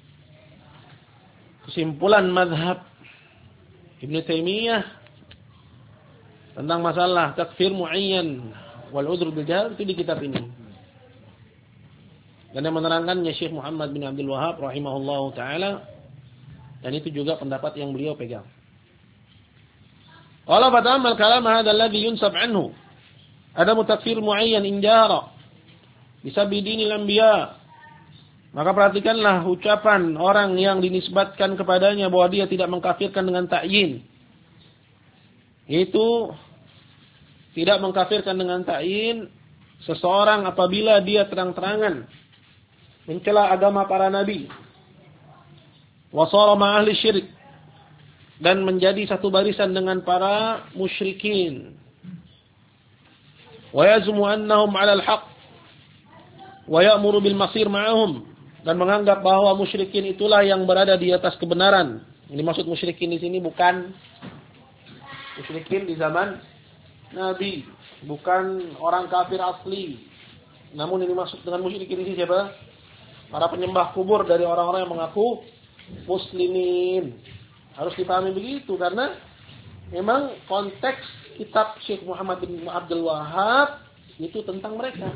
kesimpulan mazhab Ibnu Taimiyah tentang masalah takfir muayyan wal udzur bil jahl itu di kitab ini. Dan yang menerangkannya Syekh Muhammad bin Abdul Wahhab rahimahullahu taala, dan itu juga pendapat yang beliau pegang. Qala fata'ammal kalam hadzal ladzi yunsab anhu adamu takfir muayyan injara bisabi dinil anbiya. Maka perhatikanlah ucapan orang yang dinisbatkan kepadanya bahwa dia tidak mengkafirkan dengan ta'yin. Itu tidak mengkafirkan dengan ta'yin seseorang apabila dia terang-terangan mencela agama para nabi, wasara ma ahli syirik, dan menjadi satu barisan dengan para musyrikin, wa yazmu annahum 'alal haqq wa ya'muru bil masir ma'ahum, dan menganggap bahwa musyrikin itulah yang berada di atas kebenaran. Ini maksud musyrikin di sini bukan musyrikin di zaman Nabi, bukan orang kafir asli. Namun ini maksud dengan musyrikin ini siapa? Para penyembah kubur dari orang-orang yang mengaku muslimin. Harus dipahami begitu karena memang konteks kitab Syekh Muhammad bin Abdul Wahhab itu tentang mereka.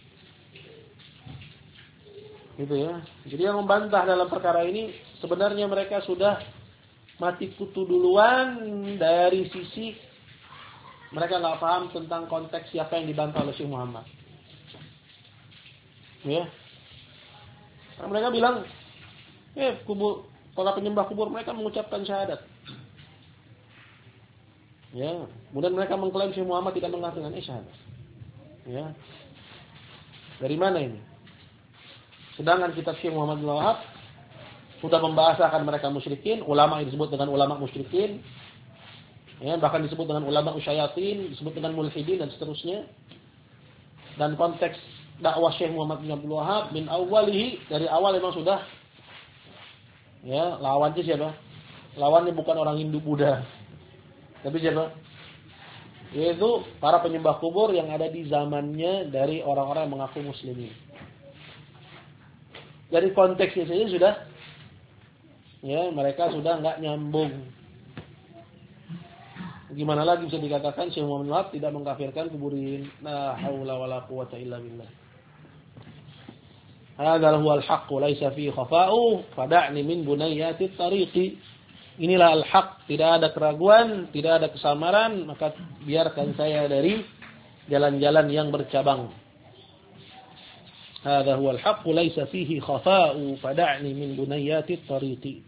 Gitu ya. Jadi yang membantah dalam perkara ini sebenarnya mereka sudah mati kutu duluan dari sisi mereka nggak paham tentang konteks siapa yang dibantah oleh Syekh Muhammad. Ya. Karena mereka bilang Para penyembah kubur mereka mengucapkan syahadat. Ya, kemudian mereka mengklaim Syekh Muhammad tidak mengatakan syahadat. Ya. Dari mana ini? Sedangkan kitab Syekh Muhammad bin Wahab sudah membahasakan mereka musyrikin, ulama yang disebut dengan ulama musyrikin, ya, bahkan disebut dengan ulama usyayatin, disebut dengan mulhidin dan seterusnya. Dan konteks dakwah Syekh Muhammad bin Abdul Wahab min awwalihi, dari awal memang sudah, ya, lawannya siapa? Lawannya bukan orang Hindu Buddha. Tapi siapa? Yaitu para penyembah kubur yang ada di zamannya dari orang-orang yang mengaku muslimin. Dari konteksnya saja sudah, ya, mereka sudah enggak nyambung. Gimana lagi bisa dikatakan Syekh Muhammad bin Wahab tidak mengkafirkan kuburin? La haula wala quwwata illa billah. Hadzal huwal haqq laisa fi khafa'u fad'ni min bunayyatit tariqi. Inilah al-haq, tidak ada keraguan, tidak ada kesamaran, maka biarkan saya dari jalan-jalan yang bercabang. Hadza huwal haqq laisa fihi khafa'u fad'ni min bunayyatit tariqi.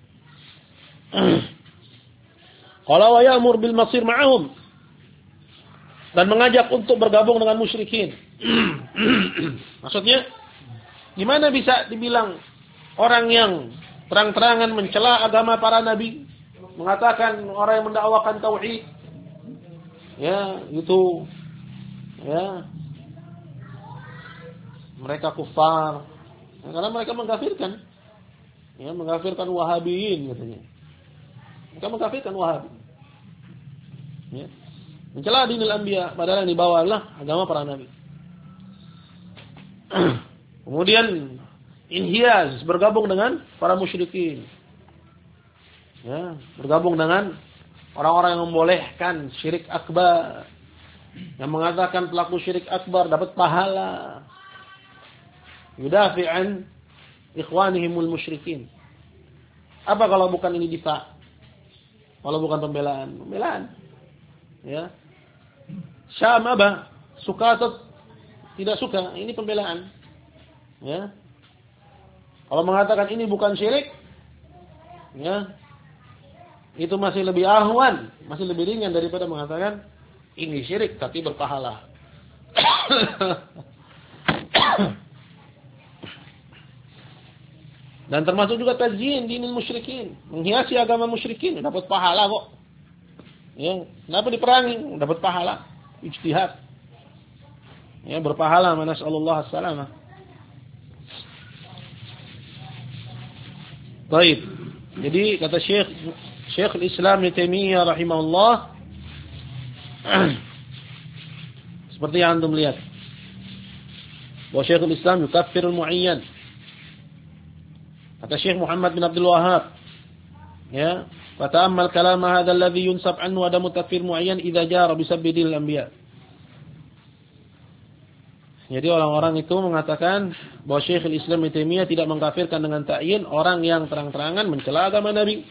Qala wa ya'mur bil masir ma'ahum, dan mengajak untuk bergabung dengan musyrikin. Maksudnya gimana bisa dibilang orang yang terang-terangan mencela agama para nabi, mengatakan orang yang mendakwakan tauhid, ya, itu, ya, mereka kufar, ya, karena mereka mengkafirkan, ya, mengkafirkan Wahabiyin katanya. Mereka mengkafirkan Wahabi, ya, mencela dinil anbiya, padahal yang dibawa adalah agama para nabi. Kemudian inhiyaz, bergabung dengan para musyrikin. Ya, bergabung dengan orang-orang yang membolehkan syirik akbar, yang mengatakan pelaku syirik akbar dapat pahala. Yudafi'an ikhwanihimul musyrikin. Apa kalau bukan ini difa? Kalau bukan pembelaan? Pembelaan. Ya. Syam apa? Suka atau tidak suka? Ini pembelaan. Ya. Kalau mengatakan ini bukan syirik, ya, itu masih lebih ahwan, masih lebih ringan daripada mengatakan ini syirik tapi berpahala. Dan termasuk juga tazyin dinil musyrikin, menghiasi agama musyrikin, dapat pahala kok. Ya, kenapa diperangi? Dapat pahala, ijtihad. Ya, berpahala, nasallallahu as-salamah. Baik. Jadi kata Syekhul Islam Ibnu Taimiyah rahimahullah, seperti yang antum lihat, bahwa Syekhul Islam yukaffirul mu'ayyan. Kata Syekh Muhammad bin Abdul Wahhab, ya, fata'ammal kalam hadha alladhi yunsab anhu adamu takfir mu'ayyan idza jara bi sabbidil anbiya. Jadi orang-orang itu mengatakan bahwa Syekhul Islam Ibnu Taimiyah tidak mengkafirkan dengan ta'yin orang yang terang-terangan mencela agama Nabi,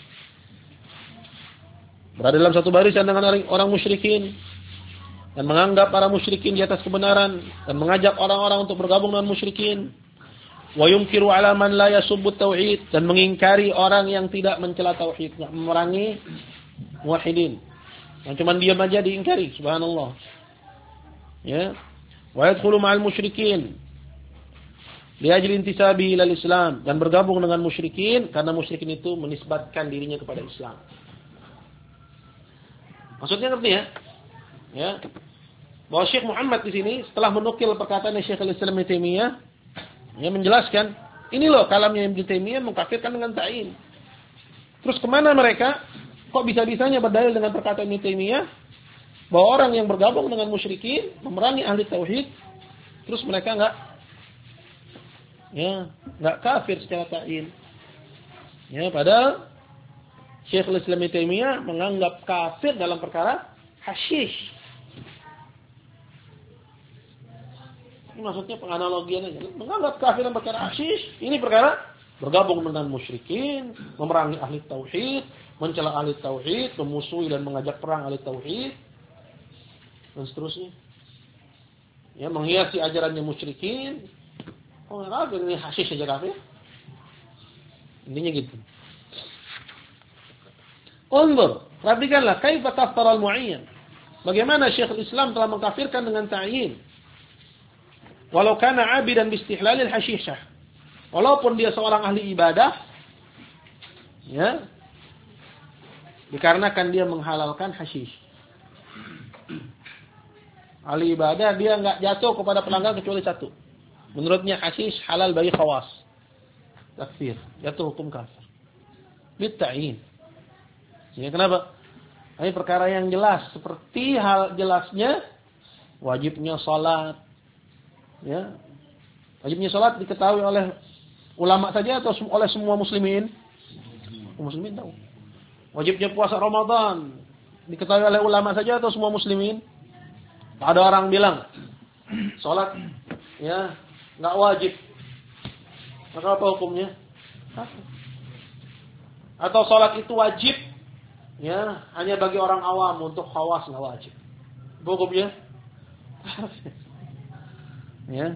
berada dalam satu barisan dengan orang musyrikin, dan menganggap para musyrikin di atas kebenaran, dan mengajak orang-orang untuk bergabung dengan musyrikin. Wa yunkiru ala man la yasubbu tauhid, dan mengingkari orang yang tidak mencela tauhid, memerangi muwahhidin. Yang cuma diam aja diingkari, subhanallah. Ya. Wa yadkhulu ma'al musyrikin li ajli intisabi ilal Islam, dan bergabung dengan musyrikin karena musyrikin itu menisbatkan dirinya kepada Islam. Maksudnya ngerti ya? Ya. Bahwa Syekh Muhammad di sini setelah menukil perkataan Syekhul Islam Ibnu Taimiyah, ya, menjelaskan, ini loh kalamnya Ibnu Taimiyah mengkafirkan dengan ta'yin. Terus kemana mereka? Kok bisa-bisanya berdalil dengan perkataan Ibnu Taimiyah bahwa orang yang bergabung dengan musyrikin memerangi ahli tauhid, terus mereka enggak kafir secara ta'yin. Ya, padahal Syekhul Islam Ibnu Taimiyah menganggap kafir dalam perkara hasyish. Ini maksudnya penganalogian aja. Menganggap kafir dalam perkara hasyish, ini perkara bergabung dengan musyrikin, memerangi ahli tauhid, mencela ahli tauhid, memusuhi dan mengajak perang ahli tauhid, dan seterusnya. Ya, menghiasi ajarannya musyrikin. Oh, kafir, ini hasyish saja kafir. Intinya gitu. Unzur, perhatikanlah kaifa kaffara al-mu'ayyan. Bagaimana Syekhul Islam telah mengkafirkan dengan ta'yin. Walau kana 'abidan bi istihlalil hasyishah. Walaupun dia seorang ahli ibadah, ya, dikarenakan dia menghalalkan hasyish. Ahli ibadah dia enggak jatuh kepada pelanggaran kecuali satu. Menurutnya hasyish halal bagi khawas. Takfir, jatuh hukum kafir. Bit ta'yin. Ya, kenapa? Ini perkara yang jelas, seperti hal jelasnya wajibnya salat. Ya. Wajibnya salat diketahui oleh ulama saja atau oleh semua muslimin? Muslimin tahu. Wajibnya puasa Ramadan diketahui oleh ulama saja atau semua muslimin? Ada orang bilang salat ya enggak wajib. Maka apa hukumnya? Atau salat itu wajib ya hanya bagi orang awam, untuk khawas enggak wajib. Hukumnya? Ya.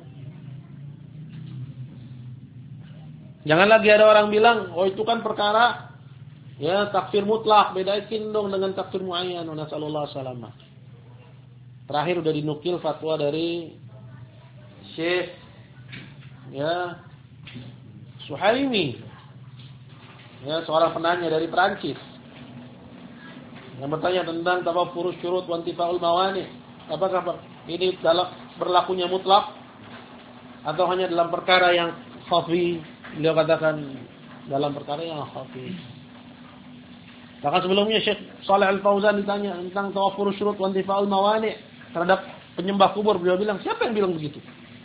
Jangan lagi ada orang bilang, oh itu kan perkara ya takfir mutlak, bedain dong dengan takfir muayyan. Nasallallahu salamah. Terakhir udah dinukil fatwa dari Syekh ya Suhaimi. Ya, seorang penanya dari Perancis. Yang bertanya tentang tawafur syurut wa intifaul mawani. Apakah ini dalam berlakunya mutlak atau hanya dalam perkara yang khafi? Beliau katakan dalam perkara yang khafi. Bahkan sebelumnya Syekh Shalih Al-Fauzan ditanya tentang tawafur syurut wa intifaul mawani terhadap penyembah kubur. Beliau bilang, siapa yang bilang begitu?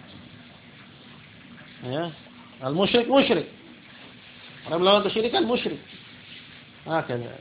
Ya, al-musyrik musyrik. Orang melawan kesyirikan musyrik. Akhirnya.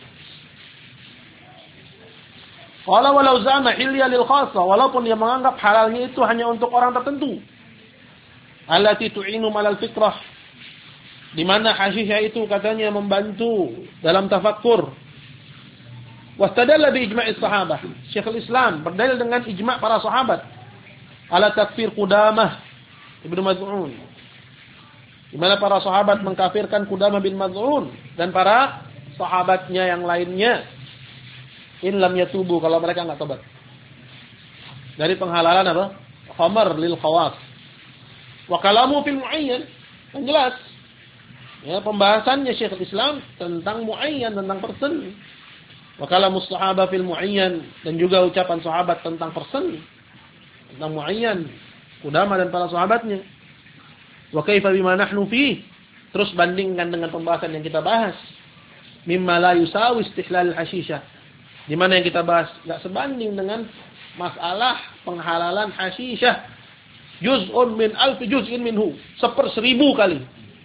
Walau zama hilya lil khassa, walaupun dia menganggap halalnya itu hanya untuk orang tertentu. Allati tu'inu malal fitrah. Di mana hasyishah itu katanya membantu dalam tafakkur. Wastadalla bi ijma'is sahabah. Syekhul Islam berdalil dengan ijma' para sahabat ala takfir Qudamah Ibnu Maz'un. Di mana para sahabat mengkafirkan Qudamah bin Maz'un dan para sahabatnya yang lainnya. In lam yatubu, kalau mereka enggak tobat. Dari penghalalan apa? Khamar lil khawas. Wa kalamu fil muayyan. Yang jelas. Ya, pembahasannya Syekhul Islam tentang muayyan, tentang person. Wa kalamu sahabah fil muayyan, dan juga ucapan sahabat tentang person. Tentang muayyan, Qudamah dan para sahabatnya. Wa kaifa bima nahnu fi? Terus bandingkan dengan pembahasan yang kita bahas. Mimma la yusawi istihlal hasyishah. Di mana yang kita bahas enggak sebanding dengan masalah penghalalan hasyishah. Juz'un min alfi juz'in minhu. 1/1000 kali.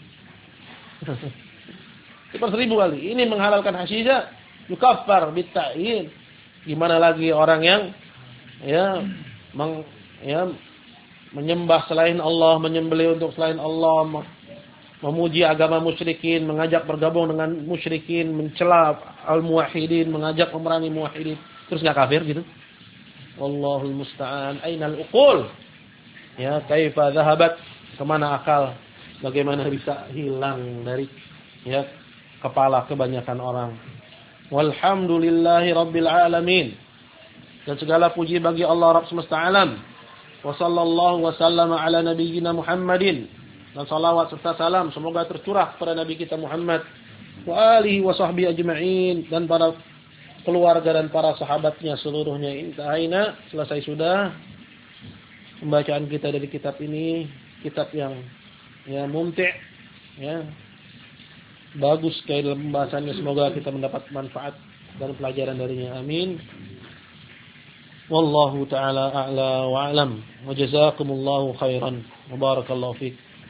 1/1000 kali. Ini menghalalkan hasyishah, yukaffar bit ta'yin. Gimana lagi orang yang menyembah selain Allah, menyembelih untuk selain Allah, memuji agama musyrikin, mengajak bergabung dengan musyrikin, mencela al-muwahhidin, mengajak memerangi muwahhidin, terus enggak kafir gitu. Wallahul musta'an. Ainal uqul? Ya, kaifa dhahabat? Kemana akal? Bagaimana bisa hilang dari ya kepala kebanyakan orang? Walhamdulillahi rabbil alamin. Dan segala puji bagi Allah Rabb semesta alam. Wa sallallahu wa sallama ala nabiyyina Muhammadin. Dan salawat serta salam semoga tercurah kepada Nabi kita Muhammad wa alihi wa sahbihi ajma'in, dan para keluarga dan para sahabatnya seluruhnya. Intahaina, selesai sudah pembacaan kita dari kitab ini, kitab yang ya mumti', ya bagus sekali dalam pembahasannya. Semoga kita mendapat manfaat dan pelajaran darinya. Amin. Wallahu ta'ala a'la wa a'lam. Wa jazakumullahu khairan. Wa barakallahu fiik.